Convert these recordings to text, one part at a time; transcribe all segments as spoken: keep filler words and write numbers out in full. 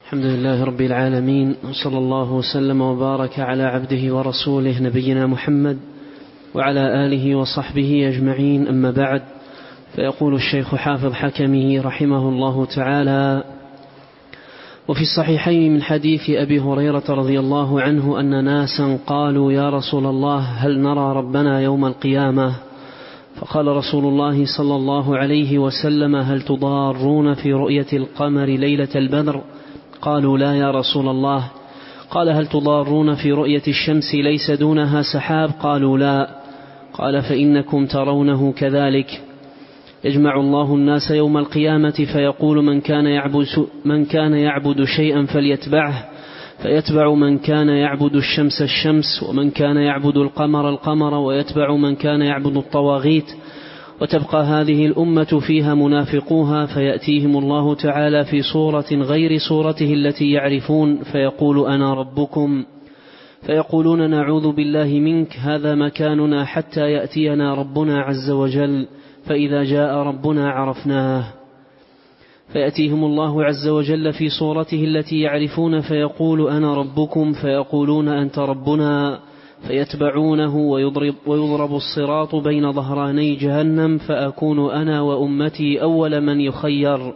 الحمد لله رب العالمين، وصلى الله وسلم وبارك على عبده ورسوله نبينا محمد وعلى آله وصحبه أجمعين. أما بعد، فيقول الشيخ حافظ حكمه رحمه الله تعالى: وفي الصحيحين من حديث أبي هريرة رضي الله عنه أن ناسا قالوا: يا رسول الله، هل نرى ربنا يوم القيامة؟ فقال رسول الله صلى الله عليه وسلم: هل تضارون في رؤية القمر ليلة البدر؟ قالوا: لا يا رسول الله. قال: هل تضارون في رؤية الشمس ليس دونها سحاب؟ قالوا: لا. قال: فإنكم ترونه كذلك. يجمع الله الناس يوم القيامة فيقول: من كان يعبد, من كان يعبد شيئا فليتبعه، فيتبع من كان يعبد الشمس الشمس، ومن كان يعبد القمر القمر، ويتبع من كان يعبد الطواغيت. وتبقى هذه الأمة فيها منافقوها، فيأتيهم الله تعالى في صورة غير صورته التي يعرفون، فيقول: أنا ربكم. فيقولون: نعوذ بالله منك، هذا مكاننا حتى يأتينا ربنا عز وجل، فإذا جاء ربنا عرفناه. فيأتيهم الله عز وجل في صورته التي يعرفون، فيقول: أنا ربكم. فيقولون: أنت ربنا. فيتبعونه، ويضرب, ويضرب الصراط بين ظهراني جهنم، فأكون أنا وأمتي أول من يخير.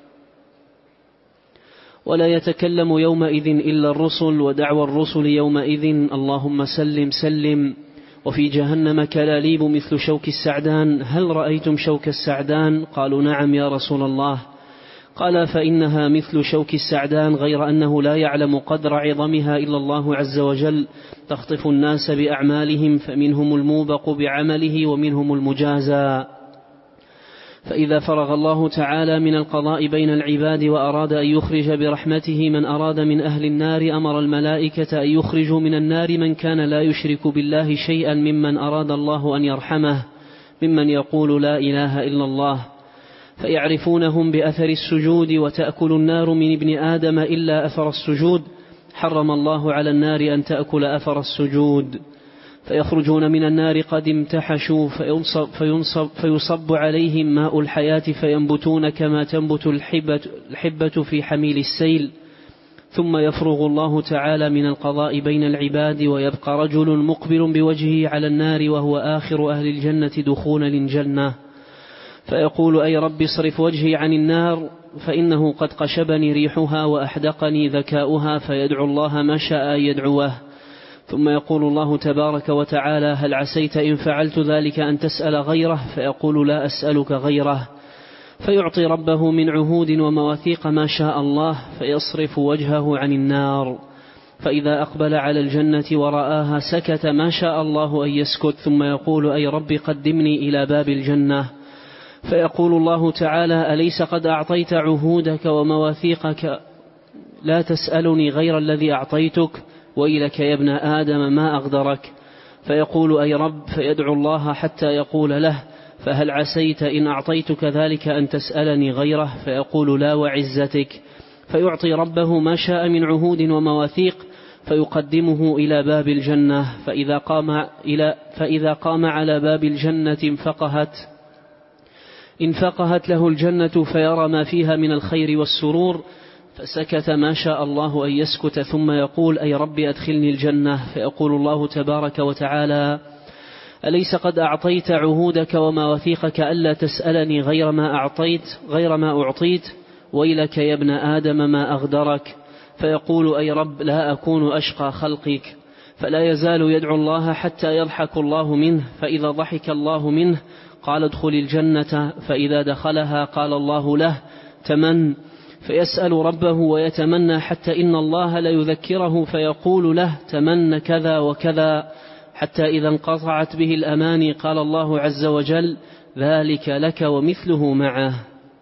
ولا يتكلم يومئذ إلا الرسل، ودعوى الرسل يومئذ: اللهم سلم سلم. وفي جهنم كلاليب مثل شوك السعدان، هل رأيتم شوك السعدان؟ قالوا: نعم يا رسول الله. قال: فإنها مثل شوك السعدان، غير أنه لا يعلم قدر عظمها إلا الله عز وجل، تخطف الناس بأعمالهم، فمنهم الموبق بعمله ومنهم المجازى. فإذا فرغ الله تعالى من القضاء بين العباد وأراد أن يخرج برحمته من أراد من أهل النار، أمر الملائكة أن يخرجوا من النار من كان لا يشرك بالله شيئا ممن أراد الله أن يرحمه، ممن يقول لا إله إلا الله، فيعرفونهم بأثر السجود. وتأكل النار من ابن آدم إلا أثر السجود، حرم الله على النار أن تأكل أثر السجود. فيخرجون من النار قد امتحشوا، فينصب, فينصب, فيصب عليهم ماء الحياة، فينبتون كما تنبت الحبة, الحبة في حميل السيل. ثم يفرغ الله تعالى من القضاء بين العباد، ويبقى رجل مقبل بوجهه على النار وهو آخر أهل الجنة دخولا للجنة، فيقول: أي رب اصرف وجهي عن النار، فإنه قد قشبني ريحها وأحدقني ذكاؤها. فيدعو الله ما شاء أن يدعوه. ثم يقول الله تبارك وتعالى: هل عسيت إن فعلت ذلك أن تسأل غيره؟ فيقول: لا أسألك غيره. فيعطي ربه من عهود ومواثيق ما شاء الله، فيصرف وجهه عن النار. فإذا أقبل على الجنة ورآها سكت ما شاء الله أن يسكت، ثم يقول: أي رب قدمني إلى باب الجنة. فيقول الله تعالى: أليس قد أعطيت عهودك ومواثيقك؟ لا تسألني غير الذي أعطيتك، ويلك يا ابن آدم ما أغدرك. فيقول: أي رب. فيدعو الله حتى يقول له: فهل عسيت إن أعطيتك ذلك أن تسألني غيره؟ فيقول: لا وعزتك. فيعطي ربه ما شاء من عهود ومواثيق، فيقدمه إلى باب الجنة. فإذا قام, إلى فإذا قام على باب الجنة انفقهت انفقهت له الجنة، فيرى ما فيها من الخير والسرور، فسكت ما شاء الله أن يسكت. ثم يقول: أي رب أدخلني الجنة. فيقول الله تبارك وتعالى: أليس قد أعطيت عهودك ومواثيقك ألا تسألني غير ما أعطيت غير ما أعطيت؟ ويلك يا ابن آدم ما أغدرك. فيقول: أي رب لا أكون أشقى خلقك. فلا يزال يدعو الله حتى يضحك الله منه، فإذا ضحك الله منه قال: ادخل الجنة. فإذا دخلها قال الله له: تمن. فيسأل ربه ويتمنى حتى إن الله ليذكره، فيقول له: تمن كذا وكذا، حتى إذا انقطعت به الأماني قال الله عز وجل: ذلك لك ومثله معه.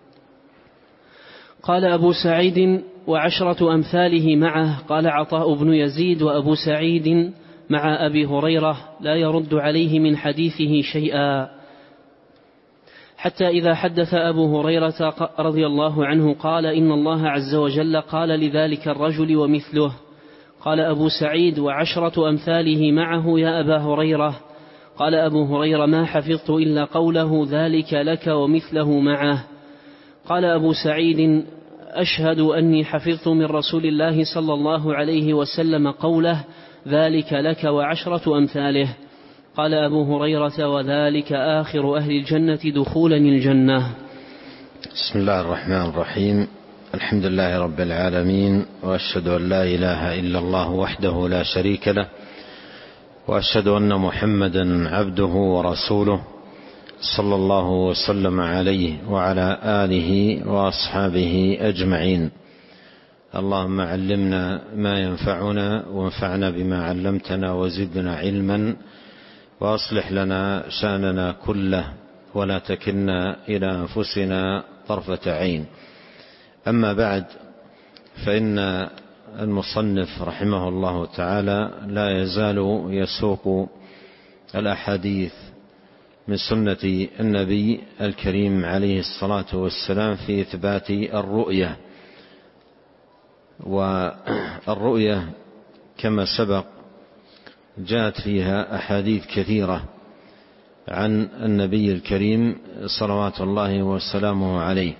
قال أبو سعيد: وعشرة أمثاله معه. قال عطاء بن يزيد: وأبو سعيد مع أبي هريرة لا يرد عليه من حديثه شيئا. حتى إذا حدث أبو هريرة رضي الله عنه قال: إن الله عز وجل قال لذلك الرجل ومثله. قال أبو سعيد: وعشرة أمثاله معه يا أبا هريرة. قال أبو هريرة: ما حفظت إلا قوله: ذلك لك ومثله معه. قال أبو سعيد: أشهد أني حفظت من رسول الله صلى الله عليه وسلم قوله: ذلك لك وعشرة أمثاله. قال أبو هريرة: وذلك آخر أهل الجنة دخولا الجنة. بسم الله الرحمن الرحيم. الحمد لله رب العالمين، وأشهد أن لا إله إلا الله وحده لا شريك له، وأشهد أن محمدا عبده ورسوله صلى الله وسلم عليه وعلى آله وأصحابه أجمعين. اللهم علمنا ما ينفعنا وانفعنا بما علمتنا وزدنا علما، وأصلح لنا شأننا كله ولا تكلنا إلى أنفسنا طرفة عين. أما بعد، فإن المصنف رحمه الله تعالى لا يزال يسوق الأحاديث من سنة النبي الكريم عليه الصلاة والسلام في إثبات الرؤية. والرؤية كما سبق جاءت فيها أحاديث كثيرة عن النبي الكريم صلوات الله وسلامه عليه.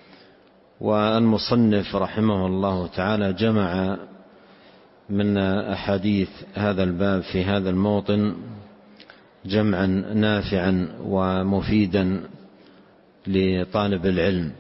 والمصنف رحمه الله تعالى جمع من أحاديث هذا الباب في هذا الموطن جمعا نافعا ومفيدا لطالب العلم.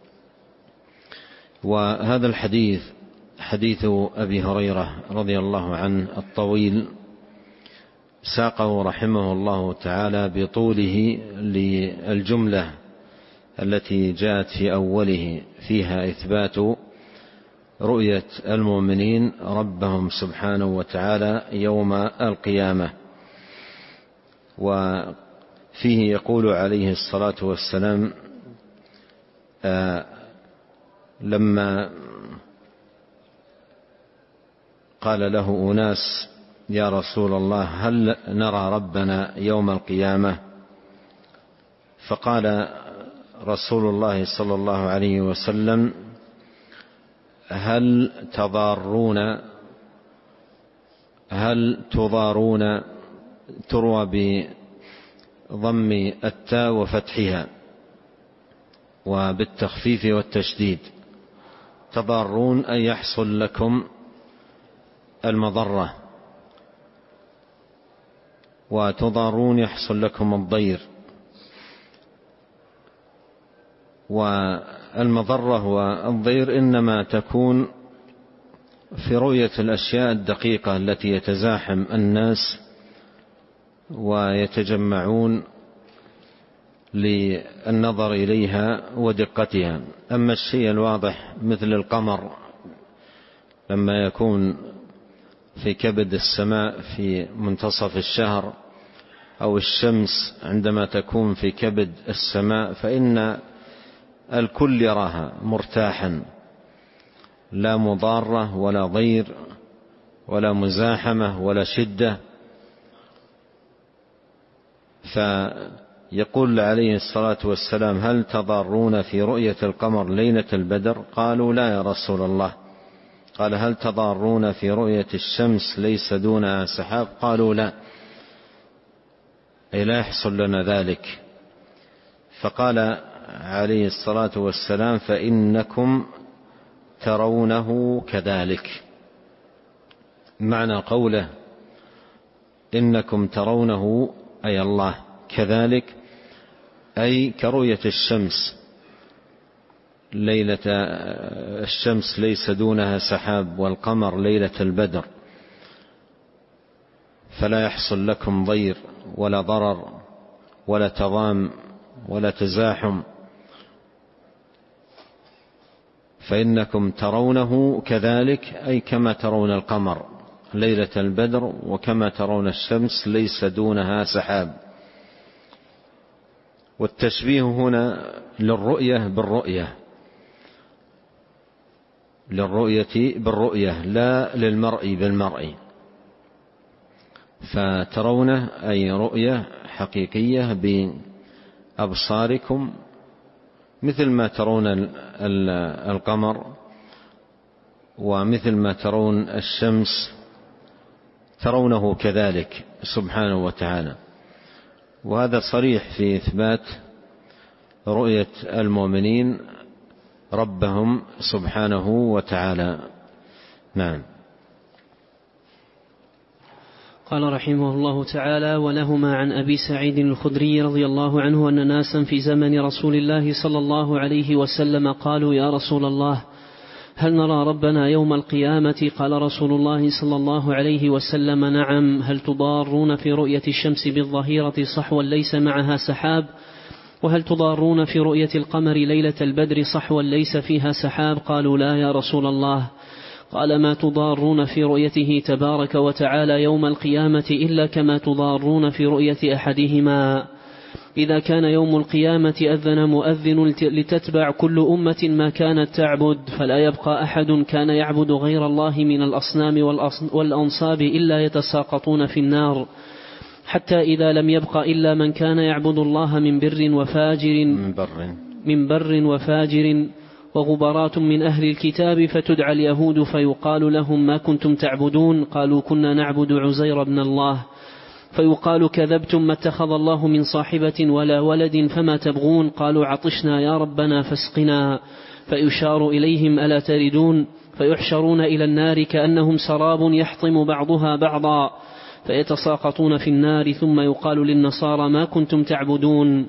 وهذا الحديث حديث أبي هريرة رضي الله عنه الطويل ساقه رحمه الله تعالى بطوله للجملة التي جاءت في أوله فيها إثبات رؤية المؤمنين ربهم سبحانه وتعالى يوم القيامة. وفيه يقول عليه الصلاة والسلام آه لما قال له أناس: يا رسول الله، هل نرى ربنا يوم القيامة؟ فقال رسول الله صلى الله عليه وسلم: هل تضارون هل تضارون تروى بضم التاء وفتحها وبالتخفيف والتشديد. تضارون أن يحصل لكم المضرة، وتضارون يحصل لكم الضير. والمضرة والضير إنما تكون في رؤية الأشياء الدقيقة التي يتزاحم الناس ويتجمعون للنظر إليها ودقتها. أما الشيء الواضح مثل القمر لما يكون في كبد السماء في منتصف الشهر، أو الشمس عندما تكون في كبد السماء، فإن الكل يراها مرتاحا، لا مضارة ولا ضير ولا مزاحمة ولا شدة. فيقول عليه الصلاة والسلام: هل تضارون في رؤية القمر ليلة البدر؟ قالوا: لا يا رسول الله. قال: هل تضارون في رؤية الشمس ليس دونها سحاب؟ قالوا: لا، أي لا يحصل لنا ذلك. فقال عليه الصلاة والسلام: فإنكم ترونه كذلك. معنى قوله إنكم ترونه أي الله كذلك، أي كرؤية الشمس ليلة الشمس ليس دونها سحاب، والقمر ليلة البدر، فلا يحصل لكم ضير ولا ضرر ولا تضام ولا تزاحم. فإنكم ترونه كذلك، أي كما ترون القمر ليلة البدر، وكما ترون الشمس ليس دونها سحاب. والتشبيه هنا للرؤية بالرؤية، للرؤية بالرؤية لا للمرء بالمرء. فترونه أي رؤية حقيقية بأبصاركم مثل ما ترون القمر ومثل ما ترون الشمس ترونه كذلك سبحانه وتعالى. وهذا صريح في إثبات رؤية المؤمنين ربهم سبحانه وتعالى. نعم. قال رحمه الله تعالى: ولهما عن أبي سعيد الخدري رضي الله عنه أن ناسا في زمن رسول الله صلى الله عليه وسلم قالوا: يا رسول الله، هل نرى ربنا يوم القيامة؟ قال رسول الله صلى الله عليه وسلم: نعم. هل تضارون في رؤية الشمس بالظهيرة صحوا ليس معها سحاب؟ وهل تضارون في رؤية القمر ليلة البدر صحوا ليس فيها سحاب؟ قالوا: لا يا رسول الله. قال: ما تضارون في رؤيته تبارك وتعالى يوم القيامة إلا كما تضارون في رؤية أحدهما. إذا كان يوم القيامة أذن مؤذن لتتبع كل أمة ما كانت تعبد، فلا يبقى أحد كان يعبد غير الله من الأصنام والأنصاب إلا يتساقطون في النار، حتى إذا لم يبق إلا من كان يعبد الله من بر وفاجر من بر, من بر وفاجر وغبرات من أهل الكتاب، فتدعى اليهود فيقال لهم: ما كنتم تعبدون؟ قالوا: كنا نعبد عزير بن الله. فيقال: كذبتم، ما اتخذ الله من صاحبة ولا ولد، فما تبغون؟ قالوا: عطشنا يا ربنا فاسقنا. فيشار إليهم: ألا تردون؟ فيحشرون إلى النار كأنهم سراب يحطم بعضها بعضا، فيتساقطون في النار. ثم يقال للنصارى: ما كنتم تعبدون؟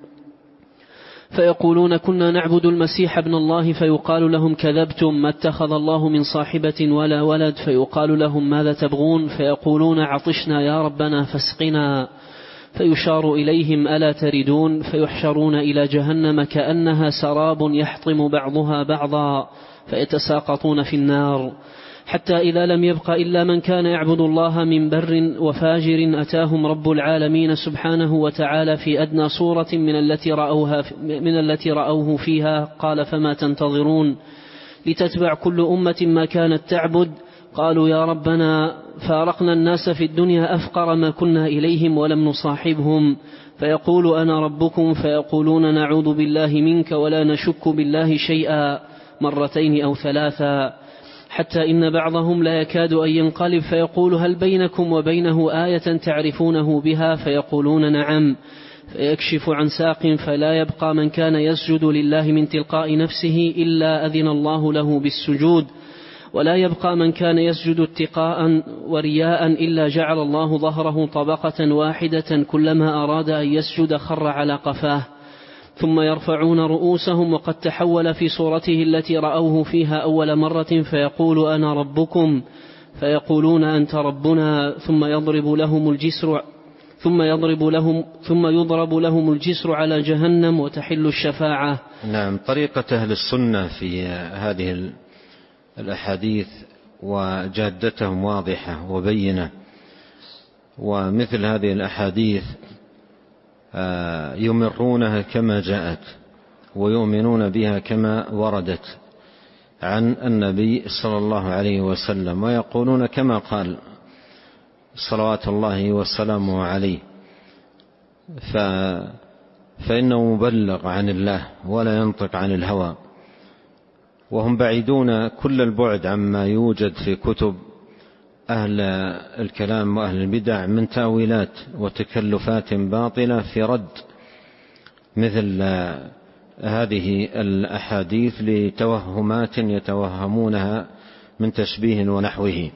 فيقولون: كنا نعبد المسيح ابن الله. فيقال لهم: كذبتم، ما اتخذ الله من صاحبة ولا ولد. فيقال لهم: ماذا تبغون؟ فيقولون: عطشنا يا ربنا فاسقنا. فيشار إليهم: ألا تردون؟ فيحشرون إلى جهنم كأنها سراب يحطم بعضها بعضا، فيتساقطون في النار، حتى إذا لم يبق إلا من كان يعبد الله من بر وفاجر أتاهم رب العالمين سبحانه وتعالى في أدنى صورة من التي رأوها من التي رأوه فيها. قال: فما تنتظرون؟ لتتبع كل أمة ما كانت تعبد. قالوا: يا ربنا، فارقنا الناس في الدنيا أفقر ما كنا إليهم ولم نصاحبهم. فيقول: أنا ربكم. فيقولون: نعوذ بالله منك ولا نشك بالله شيئا، مرتين أو ثلاثا، حتى إن بعضهم لا يكاد أن ينقلب فيقول: هل بينكم وبينه آية تعرفونه بها؟ فيقولون: نعم. فيكشف عن ساق فلا يبقى من كان يسجد لله من تلقاء نفسه إلا أذن الله له بالسجود، ولا يبقى من كان يسجد اتقاء ورياء إلا جعل الله ظهره طبقة واحدة، كلما أراد أن يسجد خر على قفاه. ثم يرفعون رؤوسهم وقد تحول في صورته التي رأوه فيها أول مرة، فيقول: أنا ربكم. فيقولون: أنت ربنا. ثم يضرب لهم الجسر ثم يضرب لهم ثم يضرب لهم الجسر على جهنم وتحل الشفاعة. نعم. طريقة أهل السنة في هذه الأحاديث وجادتهم واضحة وبينة، ومثل هذه الأحاديث يمرونها كما جاءت ويؤمنون بها كما وردت عن النبي صلى الله عليه وسلم، ويقولون كما قال صلوات الله وسلامه عليه، فإنه مبلغ عن الله ولا ينطق عن الهوى. وهم بعيدون كل البعد عما يوجد في كتب أهل الكلام وأهل البدع من تأويلات وتكلفات باطلة في رد مثل هذه الأحاديث لتوهمات يتوهمونها من تشبيه ونحوه.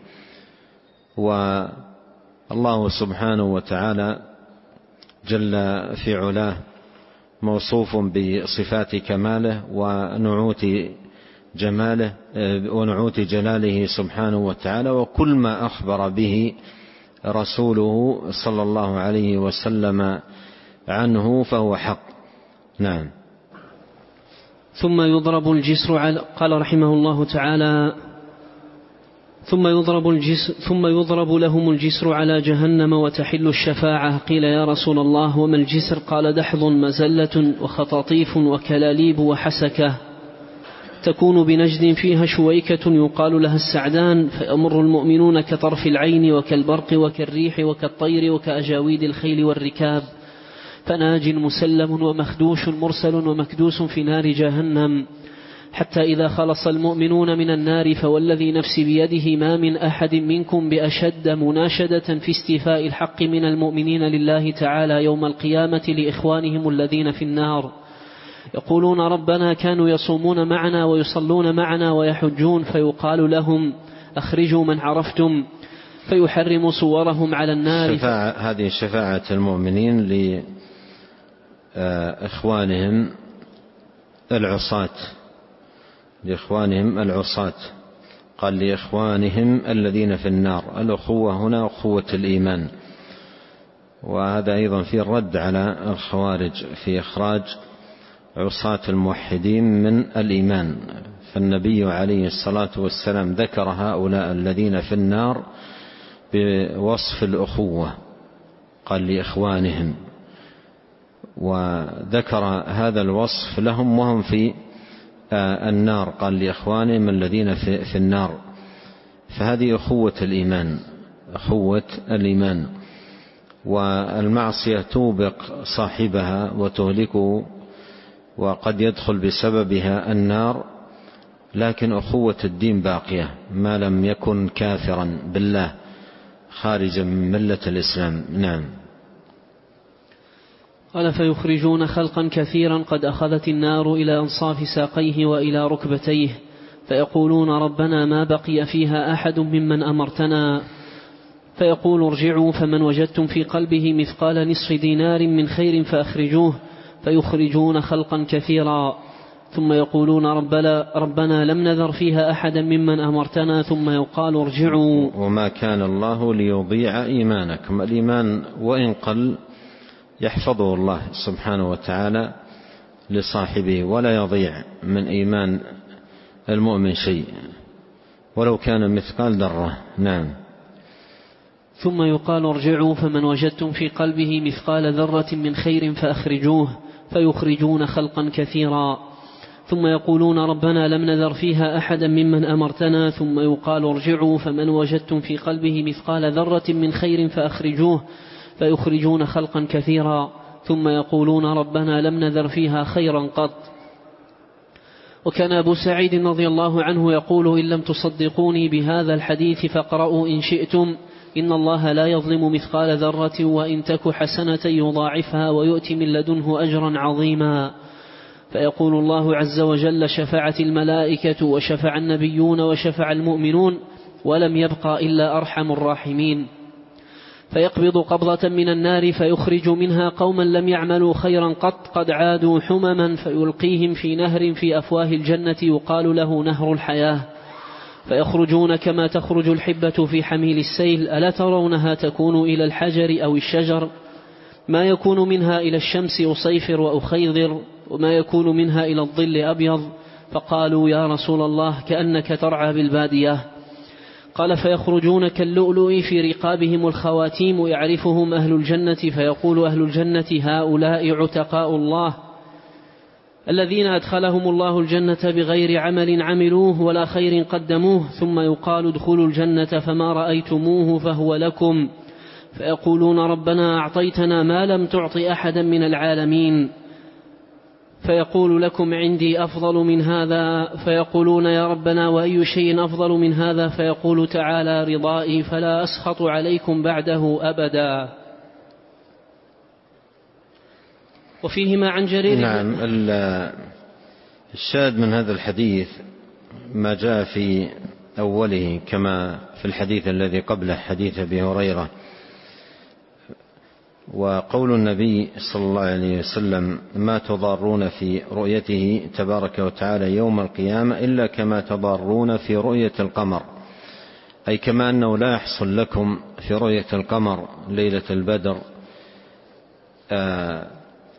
والله سبحانه وتعالى جل في علاه موصوف بصفات كماله ونعوت جماله ونعوت جلاله سبحانه وتعالى، وكل ما أخبر به رسوله صلى الله عليه وسلم عنه فهو حق. نعم. ثم يضرب الجسر على قال رحمه الله تعالى: ثم يضرب الجسر ثم يضرب لهم الجسر على جهنم وتحل الشفاعة. قيل: يا رسول الله، وما الجسر؟ قال: دحض مزلة وخطاطيف وكلاليب وحسكة، تكون بنجد فيها شويكة يقال لها السعدان، فيمر المؤمنون كطرف العين وكالبرق وكالريح وكالطير وكأجاويد الخيل والركاب، فناج مسلم ومخدوش مرسل ومكدوس في نار جهنم، حتى إذا خلص المؤمنون من النار فوالذي نفسي بيده ما من أحد منكم بأشد مناشدة في استيفاء الحق من المؤمنين لله تعالى يوم القيامة لإخوانهم الذين في النار، يقولون ربنا كانوا يصومون معنا ويصلون معنا ويحجون، فيقال لهم أخرجوا من عرفتم، فيحرم صورهم على النار. شفاعة، هذه شفاعة المؤمنين لإخوانهم العصاة، لإخوانهم العصاة. قال لإخوانهم الذين في النار. الأخوة هنا أخوة الإيمان، وهذا أيضا في الرد على الخوارج في إخراج عصاة الموحدين من الإيمان. فالنبي عليه الصلاة والسلام ذكر هؤلاء الذين في النار بوصف الأخوة، قال لإخوانهم، وذكر هذا الوصف لهم وهم في النار، قال لإخوانهم الذين في النار. فهذه أخوة الإيمان، أخوة الإيمان. والمعصية توبق صاحبها وتهلكه، وقد يدخل بسببها النار، لكن أخوة الدين باقية ما لم يكن كافرا بالله خارجا من ملة الإسلام. نعم. قال فيخرجون خلقا كثيرا قد أخذت النار إلى أنصاف ساقيه وإلى ركبتيه، فيقولون ربنا ما بقي فيها أحد ممن أمرتنا، فيقول ارجعوا فمن وجدتم في قلبه مثقال نصف دينار من خير فأخرجوه، فيخرجون خلقا كثيرا، ثم يقولون ربنا, ربنا لم نذر فيها أحدا ممن أمرتنا، ثم يقال ارجعوا. وما كان الله ليضيع إيمانكم، الإيمان وإن قل يحفظه الله سبحانه وتعالى لصاحبه، ولا يضيع من إيمان المؤمن شيء ولو كان مثقال ذرة. نعم. ثم يقال ارجعوا فمن وجدتم في قلبه مثقال ذرة من خير فأخرجوه، فيخرجون خلقا كثيرا، ثم يقولون ربنا لم نذر فيها أحدا ممن أمرتنا، ثم يقال ارجعوا فمن وجدتم في قلبه مثقال ذرة من خير فأخرجوه، فيخرجون خلقا كثيرا، ثم يقولون ربنا لم نذر فيها خيرا قط. وكان أبو سعيد رضي الله عنه يقول إن لم تصدقوني بهذا الحديث فاقرأوا إن شئتم، إن الله لا يظلم مثقال ذرة وإن تك حسنة يضاعفها ويؤتي من لدنه أجرا عظيما. فيقول الله عز وجل شفعت الملائكة وشفع النبيون وشفع المؤمنون ولم يبقى إلا أرحم الراحمين، فيقبض قبضة من النار فيخرج منها قوما لم يعملوا خيرا قط قد عادوا حمما، فيلقيهم في نهر في أفواه الجنة يقال له نهر الحياة، فيخرجون كما تخرج الحبة في حميل السيل، ألا ترونها تكون إلى الحجر أو الشجر، ما يكون منها إلى الشمس أصيفر وأخيضر، وما يكون منها إلى الظل أبيض. فقالوا يا رسول الله كأنك ترعى بالبادية. قال فيخرجون كاللؤلؤ في رقابهم الخواتيم يعرفهم أهل الجنة، فيقول أهل الجنة هؤلاء عتقاء الله الذين أدخلهم الله الجنة بغير عمل عملوه ولا خير قدموه، ثم يقال ادخلوا الجنة فما رأيتموه فهو لكم، فيقولون ربنا أعطيتنا ما لم تعط أحدا من العالمين، فيقول لكم عندي أفضل من هذا، فيقولون يا ربنا وأي شيء أفضل من هذا، فيقول تعالى رضائي فلا أسخط عليكم بعده أبدا. وفيهما عن جرير. نعم. الشاهد من هذا الحديث ما جاء في أوله كما في الحديث الذي قبله حديث أبي هريرة، وقول النبي صلى الله عليه وسلم ما تضارون في رؤيته تبارك وتعالى يوم القيامة إلا كما تضارون في رؤية القمر، أي كما أنه لا يحصل لكم في رؤية القمر ليلة البدر آه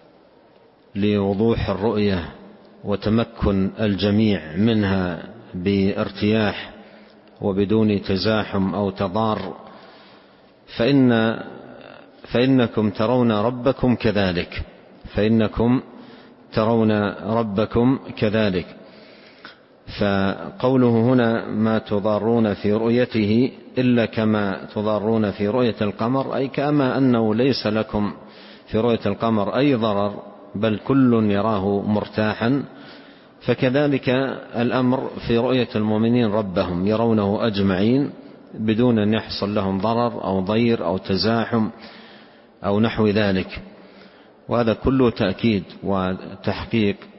لوضوح الرؤية وتمكن الجميع منها بارتياح وبدون تزاحم أو تضار، فإن فإنكم ترون ربكم كذلك فإنكم ترون ربكم كذلك. فقوله هنا ما تضارون في رؤيته إلا كما تضارون في رؤية القمر، أي كما أنه ليس لكم في رؤية القمر أي ضرر بل كل يراه مرتاحا، فكذلك الأمر في رؤية المؤمنين ربهم يرونه أجمعين بدون أن يحصل لهم ضرر أو ضير أو تزاحم أو نحو ذلك. وهذا كله تأكيد وتحقيق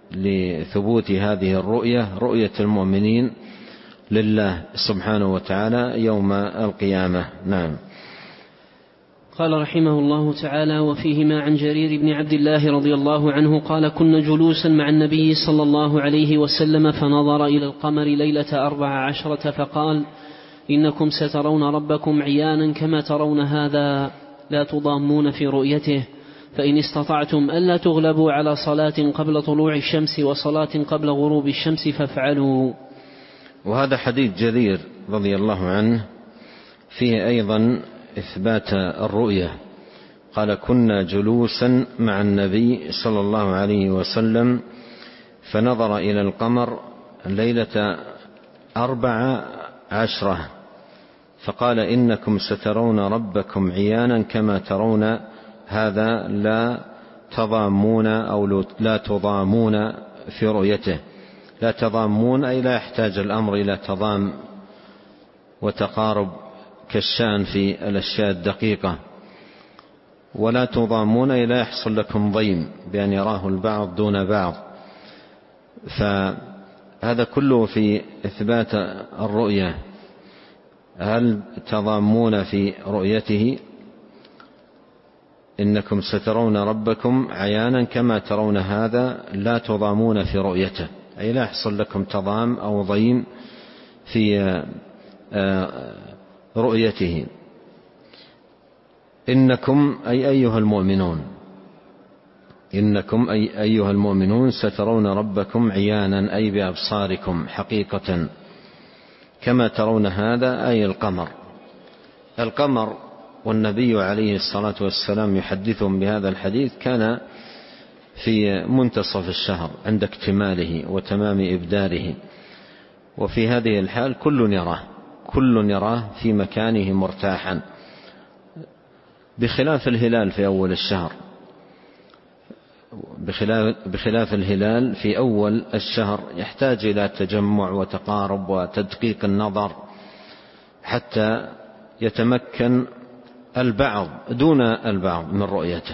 لثبوت هذه الرؤية، رؤية المؤمنين لله سبحانه وتعالى يوم القيامة. نعم. قال رحمه الله تعالى: وفيهما عن جرير بن عبد الله رضي الله عنه قال: كنا جلوسا مع النبي صلى الله عليه وسلم فنظر إلى القمر ليلة أربع عشرة فقال: إنكم سترون ربكم عيانا كما ترون هذا، لا تضامون في رؤيته، فإن استطعتم ألا تغلبوا على صلاة قبل طلوع الشمس وصلاة قبل غروب الشمس فافعلوا. وهذا حديث جرير رضي الله عنه فيه أيضا إثبات الرؤية. قال: كنا جلوسا مع النبي صلى الله عليه وسلم فنظر إلى القمر ليلة أربع عشرة فقال: إنكم سترون ربكم عيانا كما ترون هذا، لا تضامون أو لا تضامون في رؤيته. لا تضامون أي لا يحتاج الأمر إلى تضام وتقارب كالشان في الأشياء الدقيقة، ولا تضامون أي لا يحصل لكم ضيم بأن يراه البعض دون بعض. فهذا كله في إثبات الرؤية. هل تضامون في رؤيته؟ إنكم سترون ربكم عيانا كما ترون هذا، لا تضامون في رؤيته، أي لا يحصل لكم تضام أو ضيم في رؤيته. إنكم أي أيها المؤمنون، إنكم أي أيها المؤمنون سترون ربكم عيانا أي بأبصاركم حقيقة، كما ترون هذا أي القمر. القمر، والنبي عليه الصلاة والسلام يحدثهم بهذا الحديث، كان في منتصف الشهر عند اكتماله وتمام إبداره، وفي هذه الحال كل يراه كل يراه في مكانه مرتاحا، بخلاف الهلال في أول الشهر بخلاف, بخلاف الهلال في أول الشهر يحتاج إلى تجمع وتقارب وتدقيق النظر حتى يتمكن البعض دون البعض من رؤيته،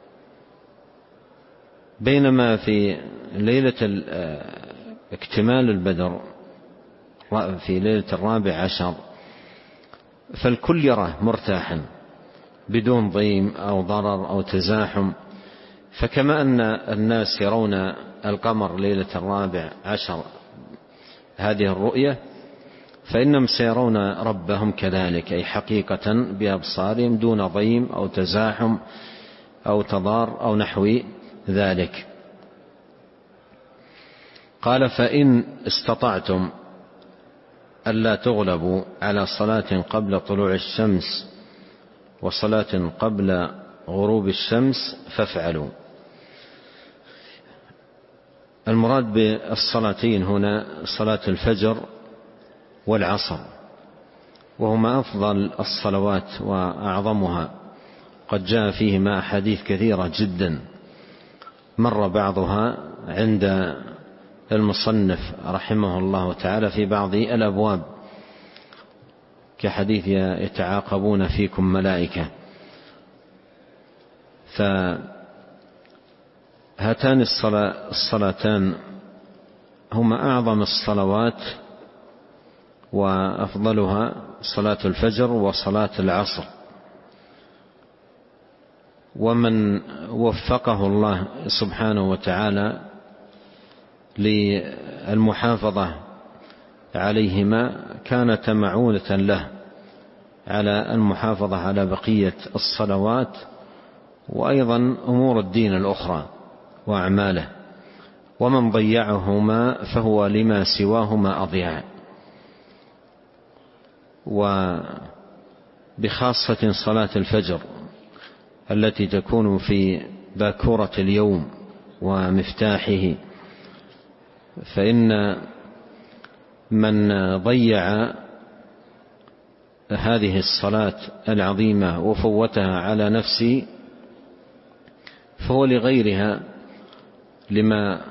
بينما في ليلة اكتمال البدر في ليلة الرابع عشر فالكل يراه مرتاحا بدون ضيم أو ضرر أو تزاحم. فكما أن الناس يرون القمر ليلة الرابع عشر هذه الرؤية، فإنهم سيرون ربهم كذلك، أي حقيقة بأبصارهم دون ضيم أو تزاحم أو تضار أو نحو ذلك. قال: فإن استطعتم ألا تغلبوا على صلاة قبل طلوع الشمس وصلاة قبل غروب الشمس فافعلوا. المراد بالصلاتين هنا صلاة الفجر والعصر، وهما أفضل الصلوات وأعظمها، قد جاء فيهما أحاديث كثيرة جدا، مر بعضها عند المصنف رحمه الله تعالى في بعض الأبواب، كحديث يتعاقبون فيكم ملائكة. فهاتان الصلاتان هما أعظم الصلوات وأفضلها صلاة الفجر وصلاة العصر. ومن وفقه الله سبحانه وتعالى للمحافظة عليهما كانت معونة له على المحافظة على بقية الصلوات وأيضا أمور الدين الأخرى وأعماله. ومن ضيعهما فهو لما سواهما أضيع، وبخاصة صلاة الفجر التي تكون في باكورة اليوم ومفتاحه، فإن من ضيع هذه الصلاة العظيمة وفوتها على نفسه فهو لغيرها لما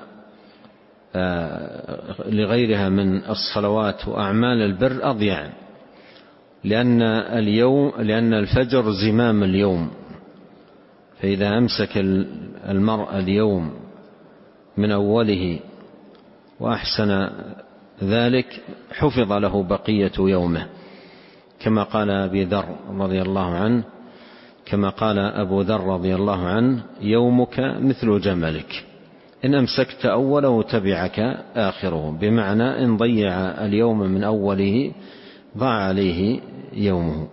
لغيرها من الصلوات وأعمال البر أضيع، لأن اليوم لأن الفجر زمام اليوم، فإذا أمسك المرء اليوم من أوله وأحسن ذلك حفظ له بقية يومه، كما قال أبي ذر رضي الله عنه كما قال أبو ذر رضي الله عنه: يومك مثل جملك، إن أمسكت أوله تبعك آخره، بمعنى إن ضيع اليوم من أوله ضاع عليه يومه.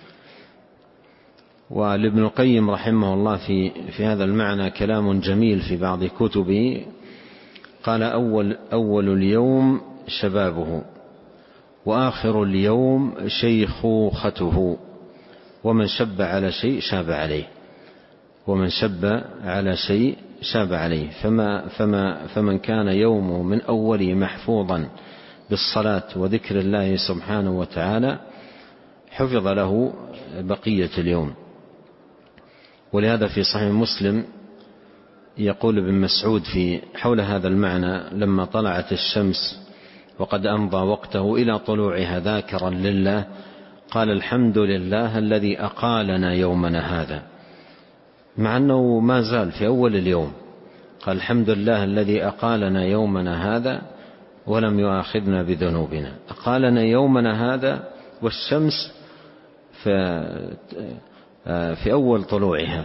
ولابن القيم رحمه الله في, في هذا المعنى كلام جميل في بعض كتبه، قال: أول, أول اليوم شبابه، وآخر اليوم شيخوخته، ومن شب على شيء شاب عليه، ومن شب على شيء شاب عليه. فما فما فمن كان يومه من أوله محفوظا بالصلاة وذكر الله سبحانه وتعالى حفظ له بقية اليوم. ولهذا في صحيح مسلم يقول ابن مسعود في حول هذا المعنى: لما طلعت الشمس وقد أمضى وقته إلى طلوعها ذاكرا لله، قال: الحمد لله الذي أقالنا يومنا هذا، مع أنه ما زال في أول اليوم. قال: الحمد لله الذي أقالنا يومنا هذا ولم يؤاخذنا بذنوبنا. أقالنا يومنا هذا والشمس في, في أول طلوعها،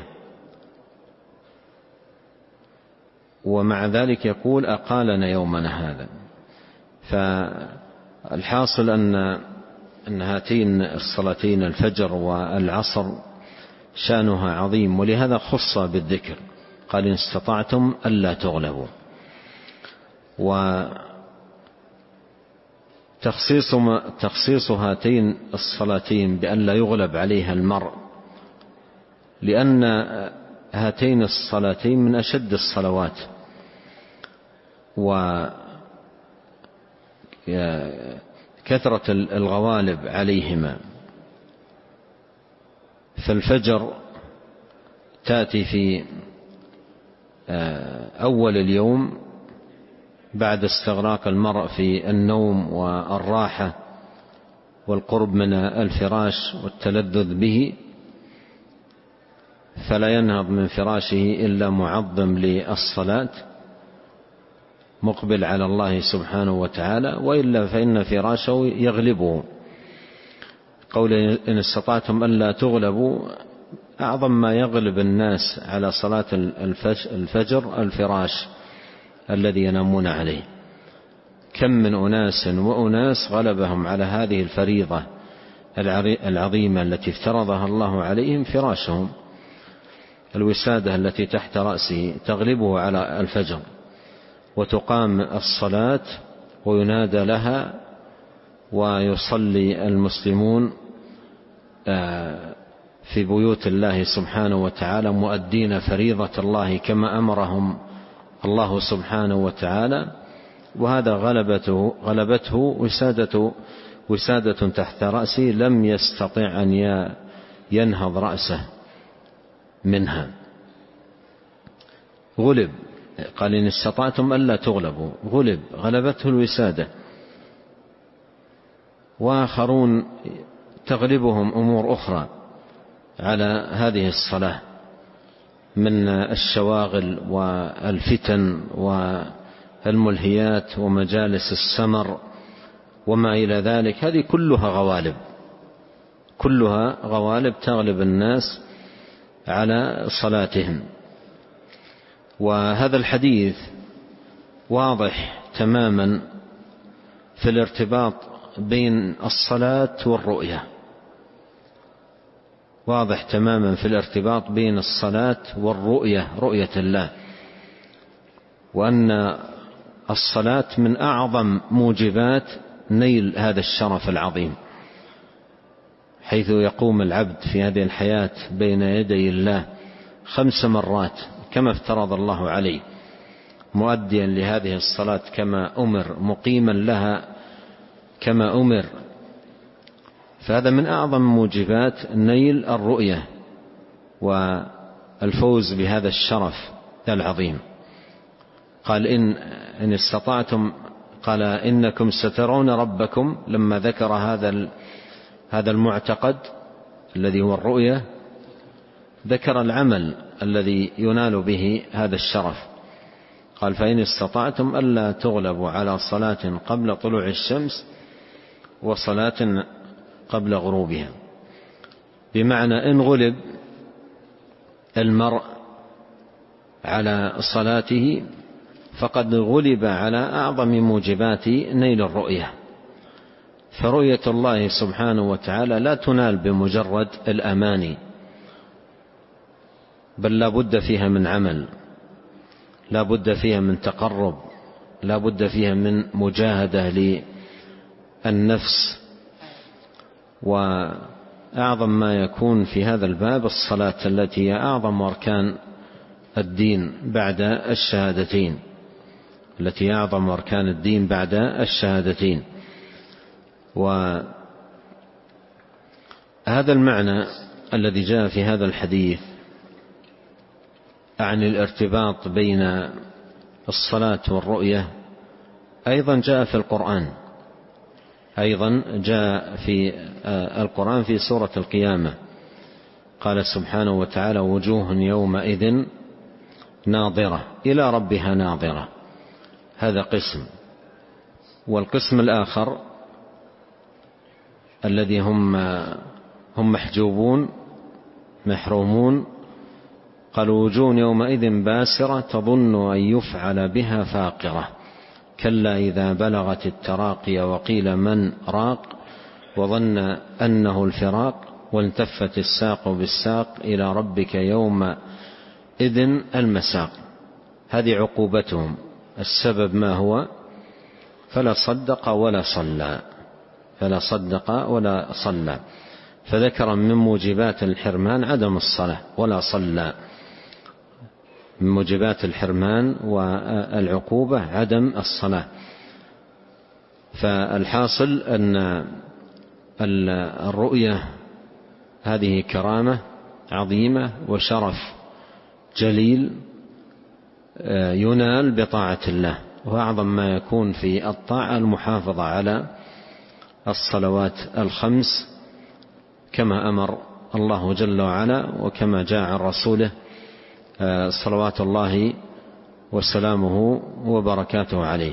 ومع ذلك يقول: أقالنا يومنا هذا. فالحاصل أن أن هاتين الصلاتين الفجر والعصر شأنها عظيم، ولهذا خص بالذكر، قال: إن استطعتم ألا تغلبوا. وتخصيص تخصيص هاتين الصلاتين بأن لا يغلب عليها المرء، لأن هاتين الصلاتين من أشد الصلوات، وكثرة الغوالب عليهما. فالفجر تأتي في أول اليوم بعد استغراق المرء في النوم والراحة والقرب من الفراش والتلذذ به، فلا ينهض من فراشه إلا معظم للصلاة مقبل على الله سبحانه وتعالى، وإلا فإن فراشه يغلبه. قول: إن استطعتم ألا تغلبوا، أعظم ما يغلب الناس على صلاة الفجر الفراش الذي ينامون عليه. كم من أناس وأناس غلبهم على هذه الفريضة العظيمة التي افترضها الله عليهم فراشهم، الوسادة التي تحت رأسه تغلبه على الفجر، وتقام الصلاة وينادى لها، ويصلي المسلمون في بيوت الله سبحانه وتعالى مؤدين فريضة الله كما أمرهم الله سبحانه وتعالى. وهذا غلبته غلبته وسادة وسادة تحت رأسه لم يستطع أن ينهض رأسه منها، غلب. قال: إن استطعتم ألا تغلبوا، غلب، غلبته الوسادة. وآخرون تغلبهم أمور أخرى على هذه الصلاة من الشواغل والفتن والملهيات ومجالس السمر وما إلى ذلك. هذه كلها غوالب، كلها غوالب تغلب الناس على صلاتهم. وهذا الحديث واضح تماما في الارتباط بين الصلاة والرؤية، واضح تماما في الارتباط بين الصلاة والرؤية، رؤية الله، وأن الصلاة من أعظم موجبات نيل هذا الشرف العظيم، حيث يقوم العبد في هذه الحياة بين يدي الله خمس مرات كما افترض الله عليه، مؤديا لهذه الصلاة كما أمر، مقيما لها كما أمر. فهذا من أعظم موجبات نيل الرؤية والفوز بهذا الشرف العظيم. قال: إن, إن استطعتم، قال: إنكم سترون ربكم، لما ذكر هذا هذا المعتقد الذي هو الرؤية، ذكر العمل الذي ينال به هذا الشرف. قال فإن استطعتم ألا تغلبوا على صلاة قبل طلوع الشمس وصلاة قبل غروبها، بمعنى إن غلب المرء على صلاته فقد غلب على أعظم موجبات نيل الرؤية. فرؤية الله سبحانه وتعالى لا تنال بمجرد الأماني، بل لا بد فيها من عمل، لا بد فيها من تقرب، لا بد فيها من مجاهدة للنفس. وأعظم ما يكون في هذا الباب الصلاة التي هي أعظم أركان الدين بعد الشهادتين، التي أعظم أركان الدين بعد الشهادتين. وهذا المعنى الذي جاء في هذا الحديث عن الارتباط بين الصلاة والرؤية أيضا جاء في القرآن، أيضا جاء في القرآن في سورة القيامة. قال سبحانه وتعالى وجوه يومئذ ناظرة إلى ربها ناظرة. هذا قسم. والقسم الآخر الذي هم هم محجوبون محرومون، قالوا وجوه يومئذ باسرة تظن أن يفعل بها فاقرة كلا إذا بلغت التراقي وقيل من راق وظن أنه الفراق والتفت الساق بالساق إلى ربك يومئذ المساق. هذه عقوبتهم. السبب ما هو؟ فلا صدق ولا صلى، فلا صدق ولا صلى. فذكر من موجبات الحرمان عدم الصلاة ولا صلى، من موجبات الحرمان والعقوبة عدم الصلاة. فالحاصل أن الرؤية هذه كرامة عظيمة وشرف جليل ينال بطاعة الله، وأعظم ما يكون في الطاعة المحافظة على الصلوات الخمس كما أمر الله جل وعلا وكما جاء عن رسوله صلوات الله وسلامه وبركاته عليه.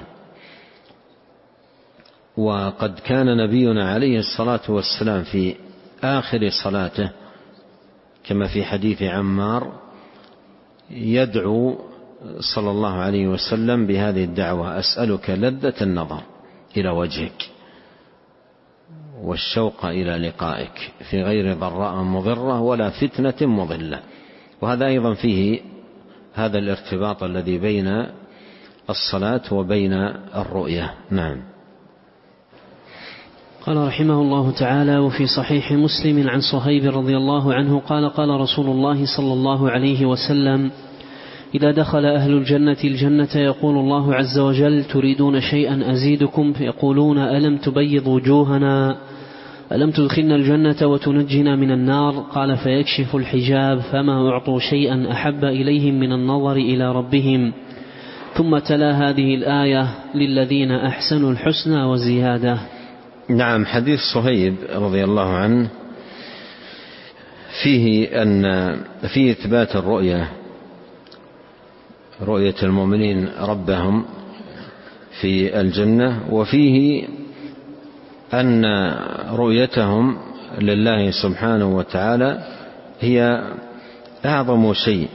وقد كان نبينا عليه الصلاة والسلام في آخر صلاته كما في حديث عمار يدعو صلى الله عليه وسلم بهذه الدعوة: أسألك لذة النظر إلى وجهك والشوق إلى لقائك في غير ضراء مضرة ولا فتنة مضلة. وهذا أيضا فيه هذا الارتباط الذي بين الصلاة وبين الرؤية. نعم. قال رحمه الله تعالى: وفي صحيح مسلم عن صهيب رضي الله عنه قال: قال رسول الله صلى الله عليه وسلم: إذا دخل أهل الجنة الجنة يقول الله عز وجل: تريدون شيئا أزيدكم؟ فيقولون: ألم تبيض وجوهنا؟ ألم تدخلنا الجنة وتنجنا من النار؟ قال: فيكشف الحجاب فما أعطوا شيئا أحب إليهم من النظر إلى ربهم. ثم تلا هذه الآية: للذين أحسنوا الحسنى وزيادة. نعم. حديث صهيب رضي الله عنه فيه أن فيه إثبات الرؤية، رؤية المؤمنين ربهم في الجنة، وفيه أن رؤيتهم لله سبحانه وتعالى هي أعظم شيء،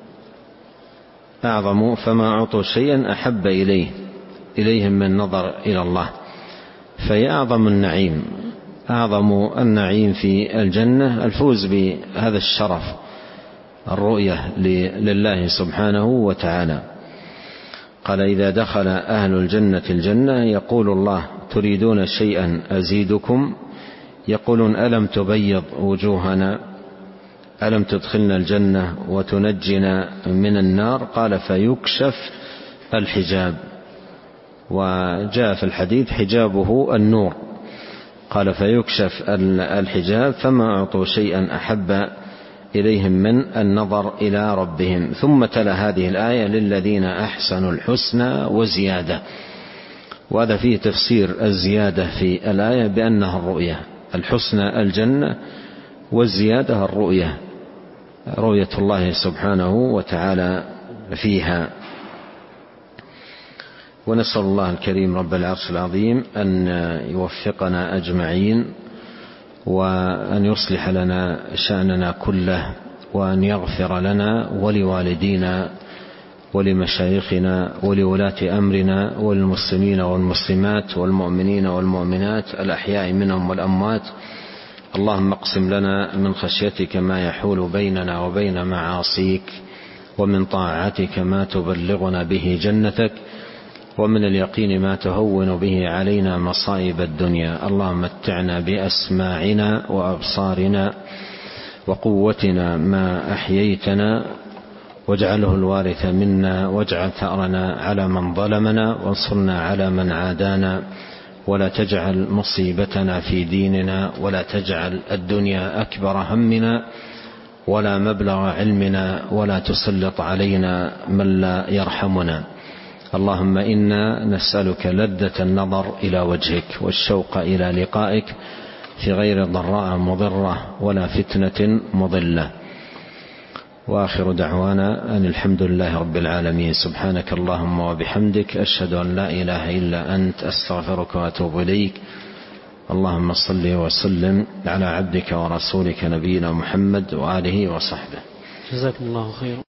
أعظم فما أعطوا شيئا أحب إليه إليهم من نظر إلى الله. فهي أعظم النعيم، أعظم النعيم في الجنة الفوز بهذا الشرف، الرؤية لله سبحانه وتعالى. قال: إذا دخل أهل الجنة الجنة يقول الله: تريدون شيئا أزيدكم؟ يقولون: ألم تبيض وجوهنا؟ ألم تدخلنا الجنة وتنجنا من النار؟ قال: فيكشف الحجاب. وجاء في الحديث حجابه النور. قال: فيكشف الحجاب فما أعطوا شيئا أحب إليهم من النظر إلى ربهم. ثم تلا هذه الآية: للذين أحسنوا الحسنى وزيادة. وهذا فيه تفسير الزيادة في الآية بأنها الرؤية، الحسنى الجنة، والزيادة الرؤية، رؤية الله سبحانه وتعالى فيها. ونسأل الله الكريم رب العرش العظيم أن يوفقنا أجمعين، وأن يصلح لنا شأننا كله، وأن يغفر لنا ولوالدينا ولمشايخنا ولولاة أمرنا وللمسلمين والمسلمات والمؤمنين والمؤمنات الأحياء منهم والأموات. اللهم اقسم لنا من خشيتك ما يحول بيننا وبين معاصيك، ومن طاعتك ما تبلغنا به جنتك، ومن اليقين ما تهون به علينا مصائب الدنيا. اللهم متعنا بأسماعنا وأبصارنا وقوتنا ما أحييتنا، واجعله الوارث منا، واجعل ثأرنا على من ظلمنا، وانصرنا على من عادانا، ولا تجعل مصيبتنا في ديننا، ولا تجعل الدنيا أكبر همنا ولا مبلغ علمنا، ولا تسلط علينا من لا يرحمنا. اللهم إنا نسألك لذة النظر إلى وجهك والشوق إلى لقائك في غير ضراء مضرة ولا فتنة مضلة. وآخر دعوانا أن الحمد لله رب العالمين. سبحانك اللهم وبحمدك، أشهد أن لا إله إلا أنت، أستغفرك وأتوب إليك. اللهم صل وسلم على عبدك ورسولك نبينا محمد وآله وصحبه. جزاكم الله خيرا.